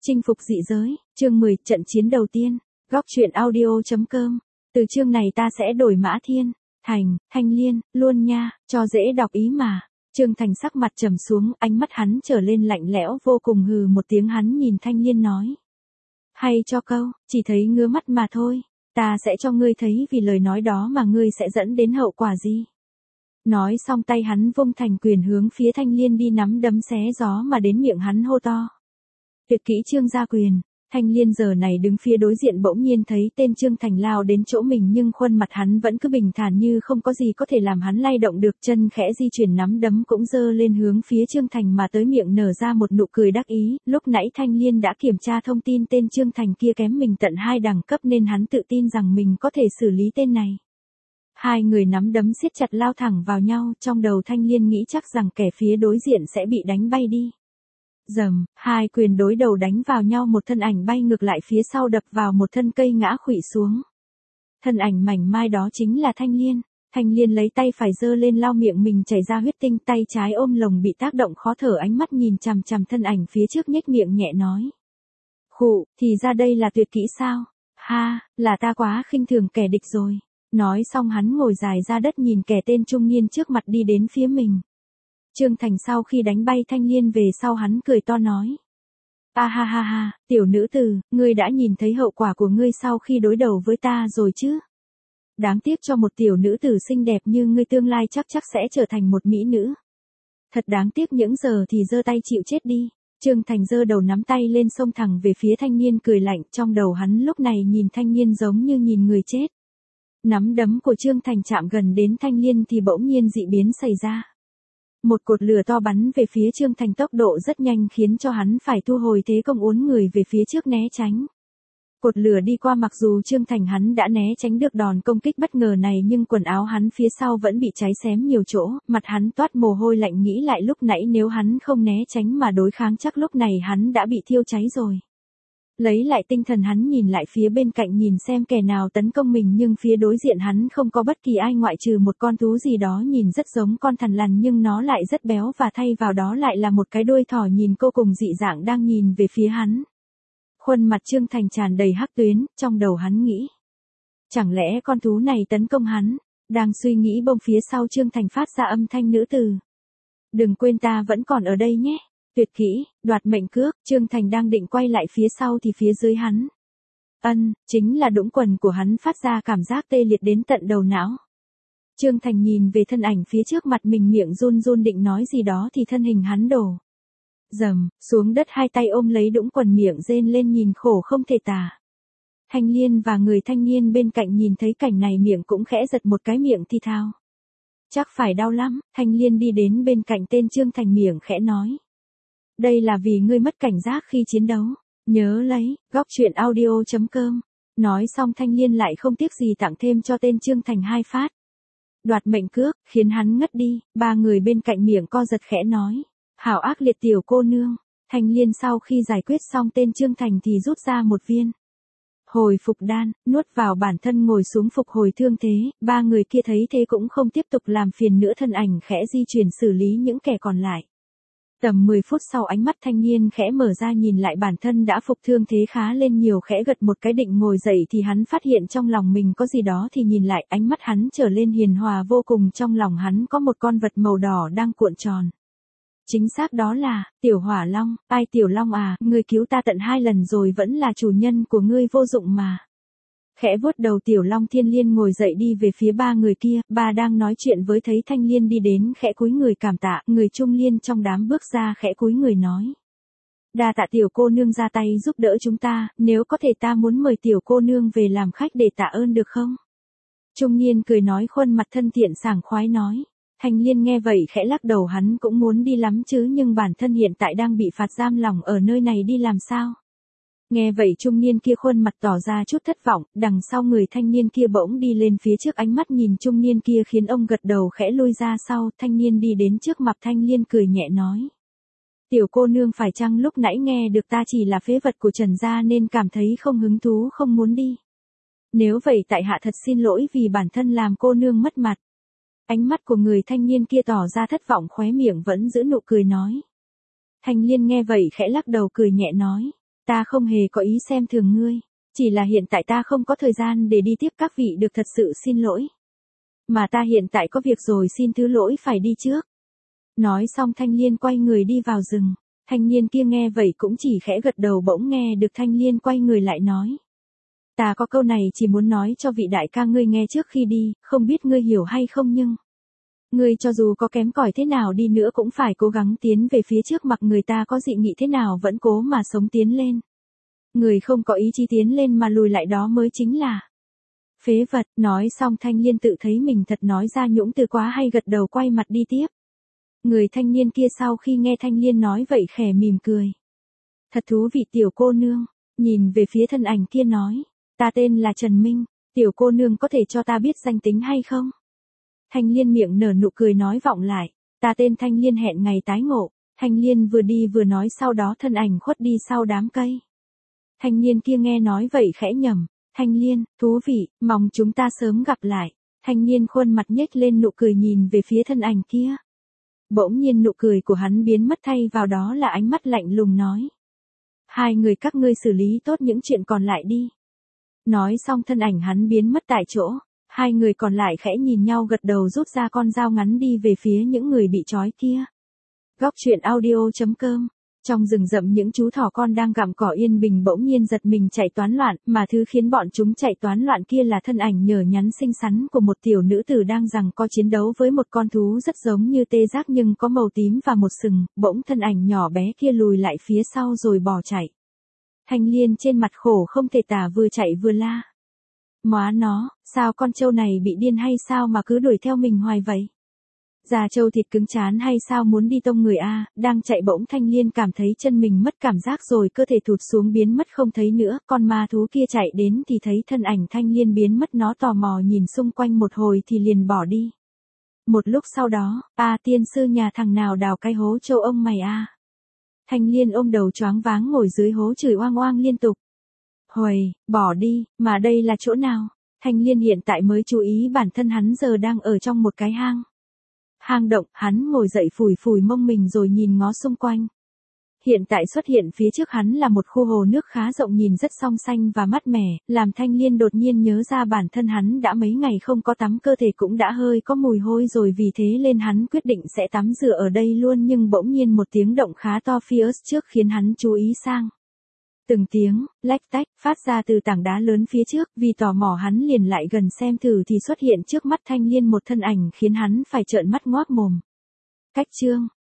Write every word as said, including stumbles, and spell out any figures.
Chinh phục dị giới, chương mười, trận chiến đầu tiên, góc truyện audio.com. Từ chương này ta sẽ đổi Mã Thiên, Thành, Thanh Liên, luôn nha, cho dễ đọc ý mà. Trương Thành sắc mặt trầm xuống, ánh mắt hắn trở lên lạnh lẽo vô cùng, hừ một tiếng hắn nhìn Thanh Liên nói. Hay cho câu, chỉ thấy ngứa mắt mà thôi, ta sẽ cho ngươi thấy vì lời nói đó mà ngươi sẽ dẫn đến hậu quả gì. Nói xong tay hắn vung thành quyền hướng phía Thanh Liên đi, nắm đấm xé gió mà đến miệng hắn hô to. Tuyệt kỹ Trương gia quyền. Thanh Liên giờ này đứng phía đối diện bỗng nhiên thấy tên Trương Thành lao đến chỗ mình, nhưng khuôn mặt hắn vẫn cứ bình thản như không có gì có thể làm hắn lay động được, chân khẽ di chuyển nắm đấm cũng giơ lên hướng phía Trương Thành mà tới, miệng nở ra một nụ cười đắc ý. Lúc nãy Thanh Liên đã kiểm tra thông tin tên Trương Thành kia kém mình tận hai đẳng cấp nên hắn tự tin rằng mình có thể xử lý tên này. Hai người nắm đấm siết chặt lao thẳng vào nhau, trong đầu Thanh Liên nghĩ chắc rằng kẻ phía đối diện sẽ bị đánh bay đi. Dầm, hai quyền đối đầu đánh vào nhau, một thân ảnh bay ngược lại phía sau đập vào một thân cây ngã khuỵu xuống. Thân ảnh mảnh mai đó chính là Thanh Liên. Thanh Liên lấy tay phải giơ lên lau miệng mình chảy ra huyết tinh, tay trái ôm lồng bị tác động khó thở, ánh mắt nhìn chằm chằm thân ảnh phía trước, nhếch miệng nhẹ nói. Khụ, thì ra đây là tuyệt kỹ sao? Ha, là ta quá khinh thường kẻ địch rồi. Nói xong hắn ngồi dài ra đất nhìn kẻ tên trung niên trước mặt đi đến phía mình. Trương Thành sau khi đánh bay Thanh Liên về sau hắn cười to nói. A ha ha ha, tiểu nữ tử, ngươi đã nhìn thấy hậu quả của ngươi sau khi đối đầu với ta rồi chứ? Đáng tiếc cho một tiểu nữ tử xinh đẹp như ngươi, tương lai chắc chắc sẽ trở thành một mỹ nữ. Thật đáng tiếc, những giờ thì giơ tay chịu chết đi. Trương Thành giơ đầu nắm tay lên xông thẳng về phía thanh niên cười lạnh, trong đầu hắn lúc này nhìn thanh niên giống như nhìn người chết. Nắm đấm của Trương Thành chạm gần đến Thanh Liên thì bỗng nhiên dị biến xảy ra. Một cột lửa to bắn về phía Trương Thành, tốc độ rất nhanh khiến cho hắn phải thu hồi thế công, uốn người về phía trước né tránh. Cột lửa đi qua, mặc dù Trương Thành hắn đã né tránh được đòn công kích bất ngờ này, nhưng quần áo hắn phía sau vẫn bị cháy xém nhiều chỗ, mặt hắn toát mồ hôi lạnh, nghĩ lại lúc nãy nếu hắn không né tránh mà đối kháng chắc lúc này hắn đã bị thiêu cháy rồi. Lấy lại tinh thần hắn nhìn lại phía bên cạnh nhìn xem kẻ nào tấn công mình, nhưng phía đối diện hắn không có bất kỳ ai ngoại trừ một con thú gì đó nhìn rất giống con thằn lằn nhưng nó lại rất béo, và thay vào đó lại là một cái đuôi thỏ nhìn vô cùng dị dạng đang nhìn về phía hắn. Khuôn mặt Trương Thành tràn đầy hắc tuyến, trong đầu hắn nghĩ. Chẳng lẽ con thú này tấn công hắn? Đang suy nghĩ bỗng phía sau Trương Thành phát ra âm thanh nữ từ. Đừng quên ta vẫn còn ở đây nhé. Tuyệt kỹ, đoạt mệnh cước. Trương Thành đang định quay lại phía sau thì phía dưới hắn. Ân, chính là đũng quần của hắn phát ra cảm giác tê liệt đến tận đầu não. Trương Thành nhìn về thân ảnh phía trước mặt mình, miệng run run định nói gì đó thì thân hình hắn đổ. Dầm, xuống đất, hai tay ôm lấy đũng quần, miệng rên lên nhìn khổ không thể tả. Thanh Liên và người thanh niên bên cạnh nhìn thấy cảnh này miệng cũng khẽ giật một cái, miệng thi thao. Chắc phải đau lắm. Thanh Liên đi đến bên cạnh tên Trương Thành, miệng khẽ nói. Đây là vì ngươi mất cảnh giác khi chiến đấu. Nhớ lấy, góc truyện audio.com. Nói xong Thanh Liên lại không tiếc gì tặng thêm cho tên Trương Thành hai phát. Đoạt mệnh cước, khiến hắn ngất đi. Ba người bên cạnh miệng co giật khẽ nói. Hảo ác liệt tiểu cô nương. Thanh Liên sau khi giải quyết xong tên Trương Thành thì rút ra một viên hồi phục đan, nuốt vào bản thân ngồi xuống phục hồi thương thế. Ba người kia thấy thế cũng không tiếp tục làm phiền nữa, thân ảnh khẽ di chuyển xử lý những kẻ còn lại. Tầm mười phút sau ánh mắt thanh niên khẽ mở ra, nhìn lại bản thân đã phục thương thế khá lên nhiều, khẽ gật một cái định ngồi dậy thì hắn phát hiện trong lòng mình có gì đó, thì nhìn lại ánh mắt hắn trở lên hiền hòa vô cùng, trong lòng hắn có một con vật màu đỏ đang cuộn tròn. Chính xác đó là, Tiểu Hỏa Long. Ai Tiểu Long à, ngươi cứu ta tận hai lần rồi vẫn là chủ nhân của ngươi vô dụng mà. Khẽ vuốt đầu Tiểu Long, Thiên Liên ngồi dậy đi về phía ba người kia, ba đang nói chuyện với thấy Thanh Liên đi đến khẽ cúi người cảm tạ, người trung liên trong đám bước ra khẽ cúi người nói. Đa tạ tiểu cô nương ra tay giúp đỡ chúng ta, nếu có thể ta muốn mời tiểu cô nương về làm khách để tạ ơn được không? Trung niên cười nói, khuôn mặt thân thiện sảng khoái nói. Thanh Liên nghe vậy khẽ lắc đầu, hắn cũng muốn đi lắm chứ, nhưng bản thân hiện tại đang bị phạt giam lỏng ở nơi này đi làm sao? Nghe vậy trung niên kia khuôn mặt tỏ ra chút thất vọng, đằng sau người thanh niên kia bỗng đi lên phía trước, ánh mắt nhìn trung niên kia khiến ông gật đầu khẽ lui ra sau. Thanh niên đi đến trước mặt Thanh Liên cười nhẹ nói. Tiểu cô nương phải chăng lúc nãy nghe được ta chỉ là phế vật của Trần gia nên cảm thấy không hứng thú, không muốn đi? Nếu vậy tại hạ thật xin lỗi vì bản thân làm cô nương mất mặt. Ánh mắt của người thanh niên kia tỏ ra thất vọng, khóe miệng vẫn giữ nụ cười nói. Thanh Liên nghe vậy khẽ lắc đầu cười nhẹ nói. Ta không hề có ý xem thường ngươi. Chỉ là hiện tại ta không có thời gian để đi tiếp các vị được thật sự xin lỗi. Mà ta hiện tại có việc rồi xin thứ lỗi phải đi trước. Nói xong Thanh Liên quay người đi vào rừng. Thanh niên kia nghe vậy cũng chỉ khẽ gật đầu, bỗng nghe được Thanh Liên quay người lại nói. Ta có câu này chỉ muốn nói cho vị đại ca ngươi nghe trước khi đi, không biết ngươi hiểu hay không nhưng. Ngươi cho dù có kém cỏi thế nào đi nữa cũng phải cố gắng tiến về phía trước, mặc người ta có dị nghị thế nào vẫn cố mà sống tiến lên. Người không có ý chí tiến lên mà lùi lại đó mới chính là phế vật. Nói xong Thanh Liên tự thấy mình thật nói ra nhũng từ quá hay, gật đầu quay mặt đi tiếp. Người thanh niên kia sau khi nghe Thanh Liên nói vậy khẽ mỉm cười. Thật thú vị tiểu cô nương, nhìn về phía thân ảnh kia nói. Ta tên là Trần Minh, tiểu cô nương có thể cho ta biết danh tính hay không? Thanh Liên miệng nở nụ cười nói vọng lại. Ta tên Thanh Liên, hẹn ngày tái ngộ. Thanh Liên vừa đi vừa nói, sau đó thân ảnh khuất đi sau đám cây. Thanh niên kia nghe nói vậy khẽ nhẩm. Thanh Liên, thú vị, mong chúng ta sớm gặp lại. Thanh niên khuôn mặt nhếch lên nụ cười nhìn về phía thân ảnh kia. Bỗng nhiên nụ cười của hắn biến mất, thay vào đó là ánh mắt lạnh lùng nói. Hai người các ngươi xử lý tốt những chuyện còn lại đi. Nói xong thân ảnh hắn biến mất tại chỗ. Hai người còn lại khẽ nhìn nhau gật đầu, rút ra con dao ngắn đi về phía những người bị trói kia. Góc truyện audio chấm com. Trong rừng rậm những chú thỏ con đang gặm cỏ yên bình bỗng nhiên giật mình chạy toán loạn, mà thứ khiến bọn chúng chạy toán loạn kia là thân ảnh nhờ nhắn xinh xắn của một tiểu nữ tử đang giằng co chiến đấu với một con thú rất giống như tê giác nhưng có màu tím và một sừng. Bỗng thân ảnh nhỏ bé kia lùi lại phía sau rồi bỏ chạy. Thanh Liên trên mặt khổ không thể tả, vừa chạy vừa la. Móa nó, sao con trâu này bị điên hay sao mà cứ đuổi theo mình hoài vậy? Già trâu thịt cứng chán hay sao muốn đi tông người a? Đang chạy bỗng Thanh Liên cảm thấy chân mình mất cảm giác rồi cơ thể thụt xuống biến mất không thấy nữa. Con ma thú kia chạy đến thì thấy thân ảnh Thanh Liên biến mất, nó tò mò nhìn xung quanh một hồi thì liền bỏ đi. Một lúc sau đó, a tiên sư nhà thằng nào đào cái hố trâu ông mày a? Thanh Liên ôm đầu choáng váng ngồi dưới hố chửi oang oang liên tục. Huầy, bỏ đi, mà đây là chỗ nào? Thanh Liên hiện tại mới chú ý bản thân hắn giờ đang ở trong một cái hang. Hang động, hắn ngồi dậy phủi phủi mông mình rồi nhìn ngó xung quanh. Hiện tại xuất hiện phía trước hắn là một khu hồ nước khá rộng, nhìn rất trong xanh và mát mẻ, làm Thanh Liên đột nhiên nhớ ra bản thân hắn đã mấy ngày không có tắm, cơ thể cũng đã hơi có mùi hôi rồi, vì thế nên hắn quyết định sẽ tắm rửa ở đây luôn. Nhưng bỗng nhiên một tiếng động khá to phía trước khiến hắn chú ý sang. Từng tiếng, lách tách, phát ra từ tảng đá lớn phía trước, vì tò mò hắn liền lại gần xem thử thì xuất hiện trước mắt Thanh Liên một thân ảnh khiến hắn phải trợn mắt ngoác mồm. Cách chương